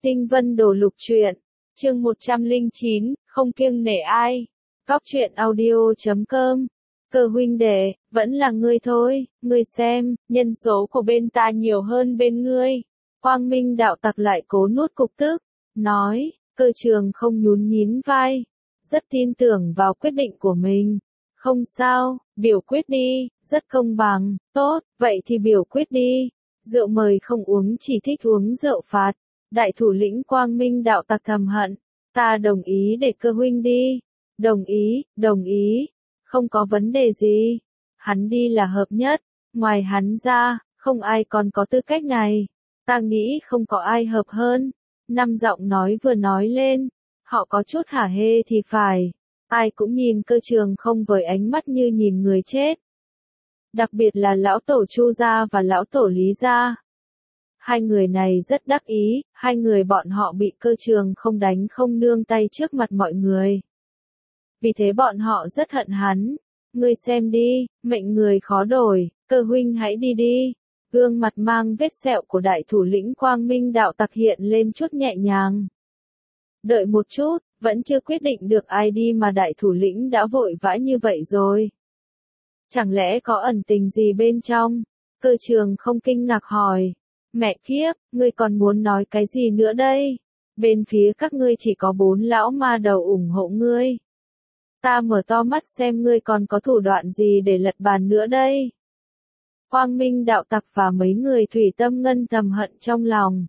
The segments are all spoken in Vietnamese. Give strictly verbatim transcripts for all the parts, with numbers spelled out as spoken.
Tinh Vân Đồ Lục Truyện, chương một trăm lẻ chín, không kiêng nể ai. Góc truyện audio chấm com. Cơ huynh đệ, vẫn là ngươi thôi, ngươi xem, nhân số của bên ta nhiều hơn bên ngươi. Quang Minh đạo tặc lại cố nuốt cục tức, nói, Cơ Trường không nhún nhín vai, rất tin tưởng vào quyết định của mình. Không sao, biểu quyết đi, rất công bằng, tốt, vậy thì biểu quyết đi. Rượu mời không uống, chỉ thích uống rượu phạt. Đại thủ lĩnh Quang Minh đạo tặc thầm hận, ta đồng ý để Cơ huynh đi. Đồng ý, đồng ý, không có vấn đề gì. Hắn đi là hợp nhất, ngoài hắn ra, không ai còn có tư cách này. Ta nghĩ không có ai hợp hơn. Năm giọng nói vừa nói lên, họ có chút hả hê thì phải. Ai cũng nhìn Cơ Trường không với ánh mắt như nhìn người chết. Đặc biệt là lão tổ Chu gia và lão tổ Lý gia. Hai người này rất đắc ý, hai người bọn họ bị Cơ Trường không đánh không nương tay trước mặt mọi người. Vì thế bọn họ rất hận hắn. Ngươi xem đi, mệnh người khó đổi, Cơ huynh hãy đi đi. Gương mặt mang vết sẹo của đại thủ lĩnh Quang Minh đạo tặc hiện lên chút nhẹ nhàng. Đợi một chút, vẫn chưa quyết định được ai đi mà đại thủ lĩnh đã vội vã như vậy rồi. Chẳng lẽ có ẩn tình gì bên trong? Cơ Trường không kinh ngạc hỏi. Mẹ kiếp, ngươi còn muốn nói cái gì nữa đây? Bên phía các ngươi chỉ có bốn lão ma đầu ủng hộ ngươi. Ta mở to mắt xem ngươi còn có thủ đoạn gì để lật bàn nữa đây. Quang Minh đạo tặc và mấy người thủy tâm ngân thầm hận trong lòng.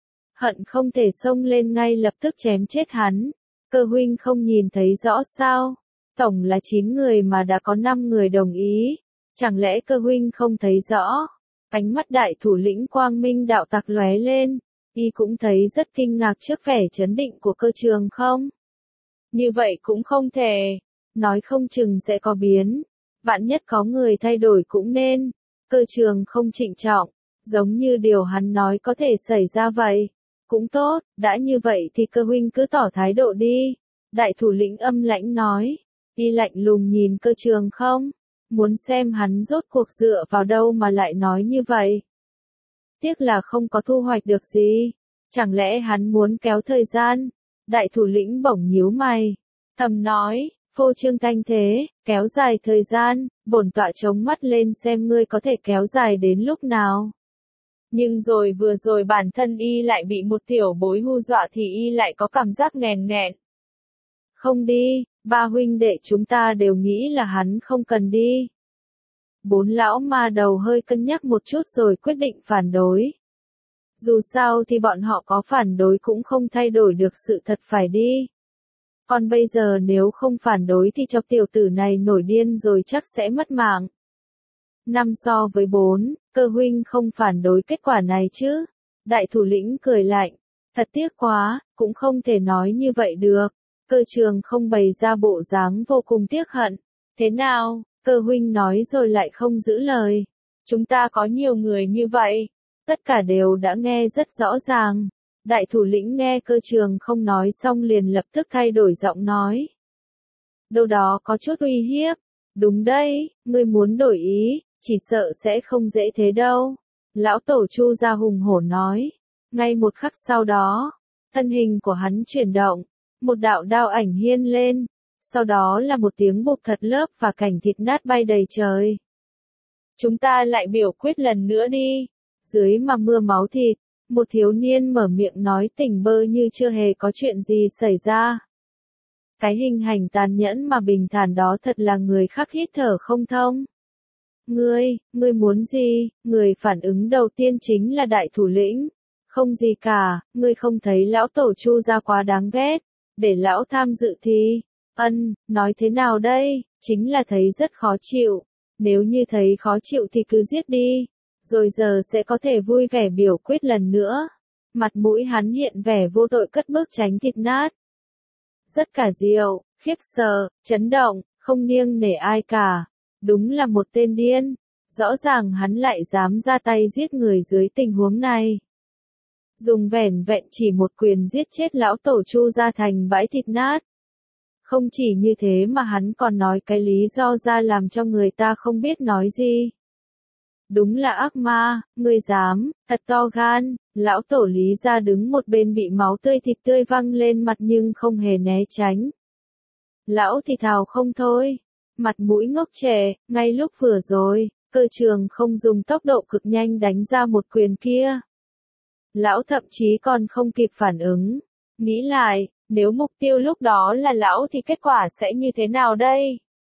Hận không thể xông lên ngay lập tức chém chết hắn. Cơ huynh không nhìn thấy rõ sao? Tổng là chín người mà đã có năm người đồng ý. Chẳng lẽ Cơ huynh không thấy rõ? Ánh mắt đại thủ lĩnh Quang Minh đạo tặc lóe lên. Y cũng thấy rất kinh ngạc trước vẻ chấn định của Cơ Trường không? Như vậy cũng không thể. Nói không chừng sẽ có biến. Vạn nhất có người thay đổi cũng nên. Cơ Trường không trịnh trọng. Giống như điều hắn nói có thể xảy ra vậy. Cũng tốt, đã như vậy thì Cơ huynh cứ tỏ thái độ đi. Đại thủ lĩnh âm lãnh nói. Y lạnh lùng nhìn Cơ Trường không? Muốn xem hắn rốt cuộc dựa vào đâu mà lại nói như vậy. Tiếc là không có thu hoạch được gì. Chẳng lẽ hắn muốn kéo thời gian? Đại thủ lĩnh bỗng nhíu mày. Thầm nói, phô trương thanh thế, kéo dài thời gian, bổn tọa chống mắt lên xem ngươi có thể kéo dài đến lúc nào. Nhưng rồi vừa rồi bản thân y lại bị một tiểu bối hù dọa thì y lại có cảm giác nghèn nghẹn. Không đi, ba huynh đệ chúng ta đều nghĩ là hắn không cần đi. Bốn lão ma đầu hơi cân nhắc một chút rồi quyết định phản đối. Dù sao thì bọn họ có phản đối cũng không thay đổi được sự thật phải đi. Còn bây giờ nếu không phản đối thì cho tiểu tử này nổi điên rồi chắc sẽ mất mạng. Năm so với bốn, Cơ huynh không phản đối kết quả này chứ. Đại thủ lĩnh cười lạnh. Thật tiếc quá, cũng không thể nói như vậy được. Cơ Trường không bày ra bộ dáng vô cùng tiếc hận. Thế nào, Cơ huynh nói rồi lại không giữ lời. Chúng ta có nhiều người như vậy. Tất cả đều đã nghe rất rõ ràng. Đại thủ lĩnh nghe Cơ Trường không nói xong liền lập tức thay đổi giọng nói. Đâu đó có chút uy hiếp. Đúng đấy, ngươi muốn đổi ý, chỉ sợ sẽ không dễ thế đâu. Lão tổ Chu gia hùng hổ nói. Ngay một khắc sau đó, thân hình của hắn chuyển động. Một đạo đao ảnh hiên lên. Sau đó là một tiếng bụp thật lớp và cảnh thịt nát bay đầy trời. Chúng ta lại biểu quyết lần nữa đi. Dưới mà mưa máu thịt, một thiếu niên mở miệng nói tỉnh bơ như chưa hề có chuyện gì xảy ra. Cái hình hành tàn nhẫn mà bình thản đó thật là người khác hít thở không thông. Ngươi, ngươi muốn gì? Người phản ứng đầu tiên chính là đại thủ lĩnh. Không gì cả, ngươi không thấy lão tổ Chu gia quá đáng ghét. Để lão tham dự thì, ân, nói thế nào đây, chính là thấy rất khó chịu. Nếu như thấy khó chịu thì cứ giết đi. Rồi giờ sẽ có thể vui vẻ biểu quyết lần nữa. Mặt mũi hắn hiện vẻ vô tội cất bước tránh thịt nát. Rất cả diệu, khiếp sợ, chấn động, không niêng nể ai cả. Đúng là một tên điên. Rõ ràng hắn lại dám ra tay giết người dưới tình huống này. Dùng vẻn vẹn chỉ một quyền giết chết lão tổ Chu gia thành bãi thịt nát. Không chỉ như thế mà hắn còn nói cái lý do ra làm cho người ta không biết nói gì. Đúng là ác ma, ngươi dám, thật to gan, Lão tổ Lý gia đứng một bên bị máu tươi thịt tươi văng lên mặt nhưng không hề né tránh. Lão thì thào không thôi, mặt mũi ngốc trẻ, ngay lúc vừa rồi, Cơ Trường không dùng tốc độ cực nhanh đánh ra một quyền kia. Lão thậm chí còn không kịp phản ứng, nghĩ lại, nếu mục tiêu lúc đó là lão thì kết quả sẽ như thế nào đây?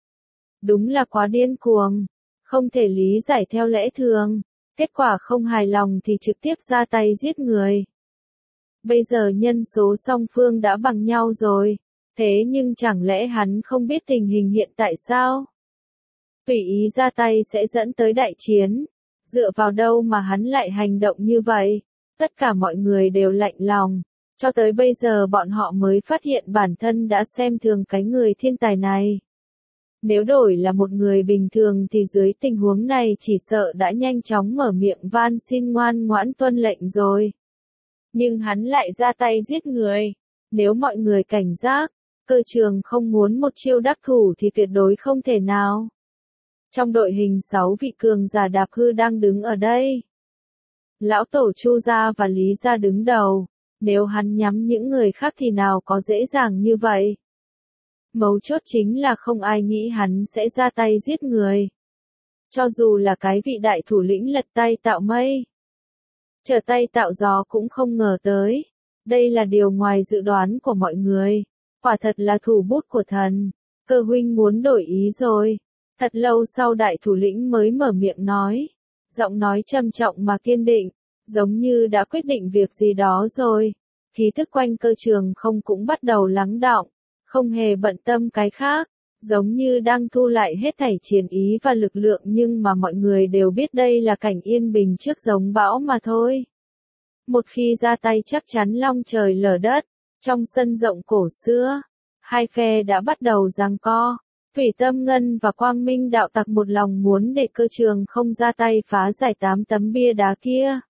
Đúng là quá điên cuồng, không thể lý giải theo lẽ thường, kết quả không hài lòng thì trực tiếp ra tay giết người. Bây giờ nhân số song phương đã bằng nhau rồi, thế nhưng chẳng lẽ hắn không biết tình hình hiện tại sao? Tùy ý ra tay sẽ dẫn tới đại chiến, dựa vào đâu mà hắn lại hành động như vậy? Tất cả mọi người đều lạnh lòng, cho tới bây giờ bọn họ mới phát hiện bản thân đã xem thường cái người thiên tài này. Nếu đổi là một người bình thường thì dưới tình huống này chỉ sợ đã nhanh chóng mở miệng van xin ngoan ngoãn tuân lệnh rồi. Nhưng hắn lại ra tay giết người. Nếu mọi người cảnh giác, Cơ Trường không muốn một chiêu đắc thủ thì tuyệt đối không thể nào. Trong đội hình sáu vị cường giả đạp hư đang đứng ở đây. Lão tổ Chu gia và Lý gia đứng đầu, nếu hắn nhắm những người khác thì nào có dễ dàng như vậy. Mấu chốt chính là không ai nghĩ hắn sẽ ra tay giết người. Cho dù là cái vị đại thủ lĩnh lật tay tạo mây, trở tay tạo gió cũng không ngờ tới. Đây là điều ngoài dự đoán của mọi người. Quả thật là thủ bút của thần. Cơ huynh muốn đổi ý rồi. Thật lâu sau đại thủ lĩnh mới mở miệng nói. Giọng nói trầm trọng mà kiên định, giống như đã quyết định việc gì đó rồi. Khí thức quanh Cơ Trường không cũng bắt đầu lắng đọng, không hề bận tâm cái khác, giống như đang thu lại hết thảy chiến ý và lực lượng, nhưng mà mọi người đều biết đây là cảnh yên bình trước giống bão mà thôi. Một khi ra tay chắc chắn long trời lở đất. Trong sân rộng cổ xưa, hai phe đã bắt đầu giằng co. Thủy Tâm Ngân và Quang Minh đạo tặc một lòng muốn để Cơ Trường không ra tay phá giải tám tấm bia đá kia.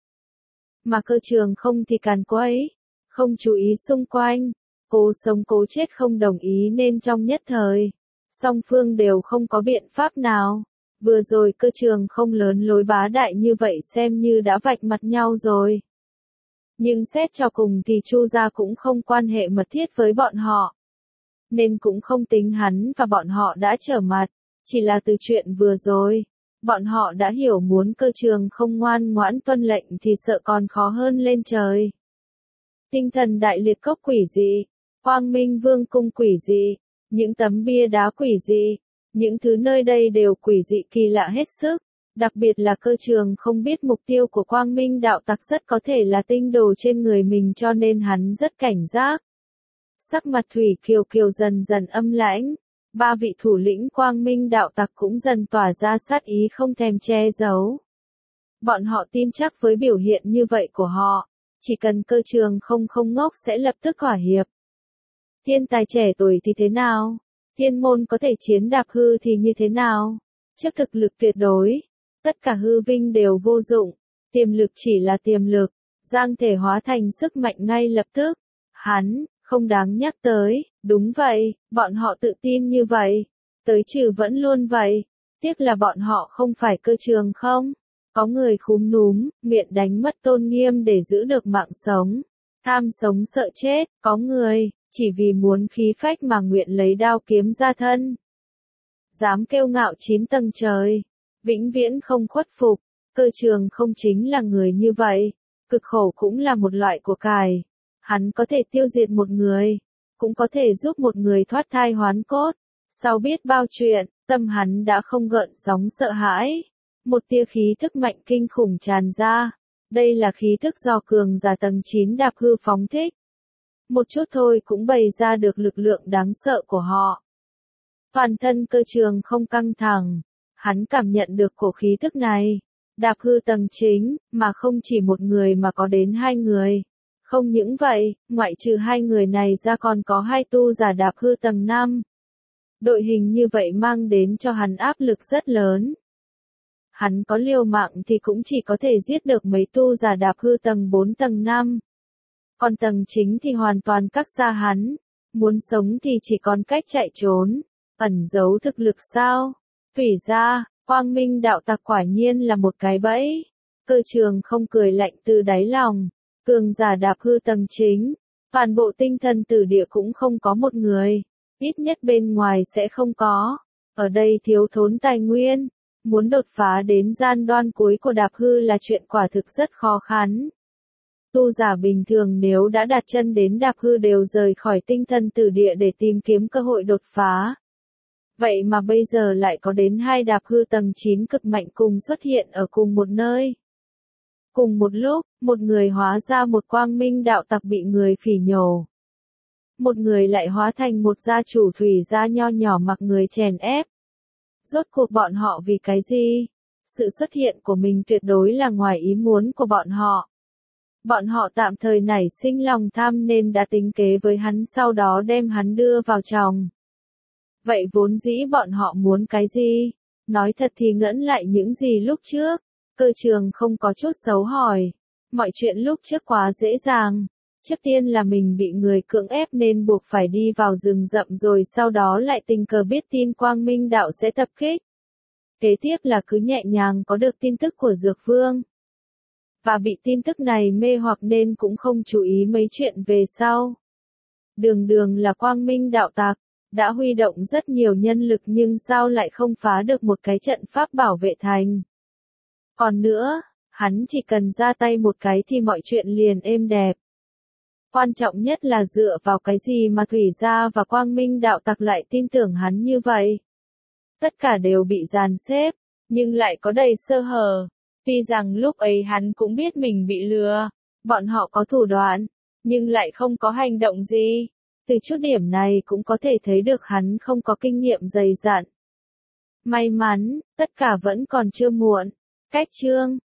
Mà Cơ Trường không thì càn quấy, không chú ý xung quanh, cố sống cố chết không đồng ý, nên trong nhất thời, song phương đều không có biện pháp nào. Vừa rồi Cơ Trường không lớn lối bá đại như vậy xem như đã vạch mặt nhau rồi. Nhưng xét cho cùng thì Chu gia cũng không quan hệ mật thiết với bọn họ. Nên cũng không tính hắn và bọn họ đã trở mặt. Chỉ là từ chuyện vừa rồi, bọn họ đã hiểu muốn Cơ Trường không ngoan ngoãn tuân lệnh thì sợ còn khó hơn lên trời. Tinh thần đại liệt cốc quỷ dị, Quang Minh Vương cung quỷ dị, những tấm bia đá quỷ dị, những thứ nơi đây đều quỷ dị kỳ lạ hết sức. Đặc biệt là Cơ Trường không biết mục tiêu của Quang Minh đạo tặc rất có thể là tinh đồ trên người mình, cho nên hắn rất cảnh giác. Sắc mặt Thủy Kiều Kiều dần dần âm lãnh, ba vị thủ lĩnh Quang Minh đạo tặc cũng dần tỏa ra sát ý không thèm che giấu. Bọn họ tin chắc với biểu hiện như vậy của họ, chỉ cần Cơ Trường không không ngốc sẽ lập tức thỏa hiệp. Thiên tài trẻ tuổi thì thế nào? Thiên môn có thể chiến đạp hư thì như thế nào? Trước thực lực tuyệt đối, tất cả hư vinh đều vô dụng, tiềm lực chỉ là tiềm lực, giang thể hóa thành sức mạnh ngay lập tức. Hắn, không đáng nhắc tới, đúng vậy, bọn họ tự tin như vậy, tới trừ vẫn luôn vậy, tiếc là bọn họ không phải Cơ Trường không. Có người khúm núm, nghiện đánh mất tôn nghiêm để giữ được mạng sống, tham sống sợ chết, có người, chỉ vì muốn khí phách mà nguyện lấy đao kiếm ra thân. Dám kêu ngạo chín tầng trời, vĩnh viễn không khuất phục. Cơ Trường không chính là người như vậy, cực khổ cũng là một loại của cải. Hắn có thể tiêu diệt một người, cũng có thể giúp một người thoát thai hoán cốt. Sau biết bao chuyện, tâm hắn đã không gợn sóng sợ hãi. Một tia khí thức mạnh kinh khủng tràn ra. Đây là khí thức do cường giả tầng chín đạp hư phóng thích. Một chút thôi cũng bày ra được lực lượng đáng sợ của họ. Toàn thân Cơ Trường không căng thẳng. Hắn cảm nhận được cổ khí thức này. Đạp hư tầng chính, mà không chỉ một người mà có đến hai người. Không những vậy, ngoại trừ hai người này ra còn có hai tu giả đạp hư tầng năm. Đội hình như vậy mang đến cho hắn áp lực rất lớn. Hắn có liều mạng thì cũng chỉ có thể giết được mấy tu giả đạp hư tầng bốn tầng năm. Còn tầng chính thì hoàn toàn cách xa hắn. Muốn sống thì chỉ còn cách chạy trốn. Ẩn giấu thực lực sao? Thủy ra, Quang Minh đạo tặc quả nhiên là một cái bẫy. Cơ Trường không cười lạnh từ đáy lòng. Cường giả đạp hư tầng chính, toàn bộ tinh thần tử địa cũng không có một người, ít nhất bên ngoài sẽ không có. Ở đây thiếu thốn tài nguyên, muốn đột phá đến gian đoan cuối của đạp hư là chuyện quả thực rất khó khăn. Tu giả bình thường nếu đã đặt chân đến đạp hư đều rời khỏi tinh thần tử địa để tìm kiếm cơ hội đột phá. Vậy mà bây giờ lại có đến hai đạp hư tầng chín cực mạnh cùng xuất hiện ở cùng một nơi. Cùng một lúc, một người hóa ra một quang minh đạo tặc bị người phỉ nhổ. Một người lại hóa thành một gia chủ thủy gia nho nhỏ mặc người chèn ép. Rốt cuộc bọn họ vì cái gì? Sự xuất hiện của mình tuyệt đối là ngoài ý muốn của bọn họ. Bọn họ tạm thời nảy sinh lòng tham nên đã tính kế với hắn sau đó đem hắn đưa vào chồng. Vậy vốn dĩ bọn họ muốn cái gì? Nói thật thì ngẫm lại những gì lúc trước. Cơ trường không có chút xấu hỏi. Mọi chuyện lúc trước quá dễ dàng. Trước tiên là mình bị người cưỡng ép nên buộc phải đi vào rừng rậm rồi sau đó lại tình cờ biết tin Quang Minh Đạo sẽ tập kích. Kế tiếp là cứ nhẹ nhàng có được tin tức của Dược Vương. Và bị tin tức này mê hoặc nên cũng không chú ý mấy chuyện về sau. Đường đường là Quang Minh Đạo tặc, đã huy động rất nhiều nhân lực nhưng sao lại không phá được một cái trận pháp bảo vệ thành. Còn nữa, hắn chỉ cần ra tay một cái thì mọi chuyện liền êm đẹp. Quan trọng nhất là dựa vào cái gì mà Thủy Gia và Quang Minh Đạo tặc lại tin tưởng hắn như vậy. Tất cả đều bị dàn xếp, nhưng lại có đầy sơ hở. Tuy rằng lúc ấy hắn cũng biết mình bị lừa, bọn họ có thủ đoạn, nhưng lại không có hành động gì. Từ chút điểm này cũng có thể thấy được hắn không có kinh nghiệm dày dặn. May mắn, tất cả vẫn còn chưa muộn. Cách chương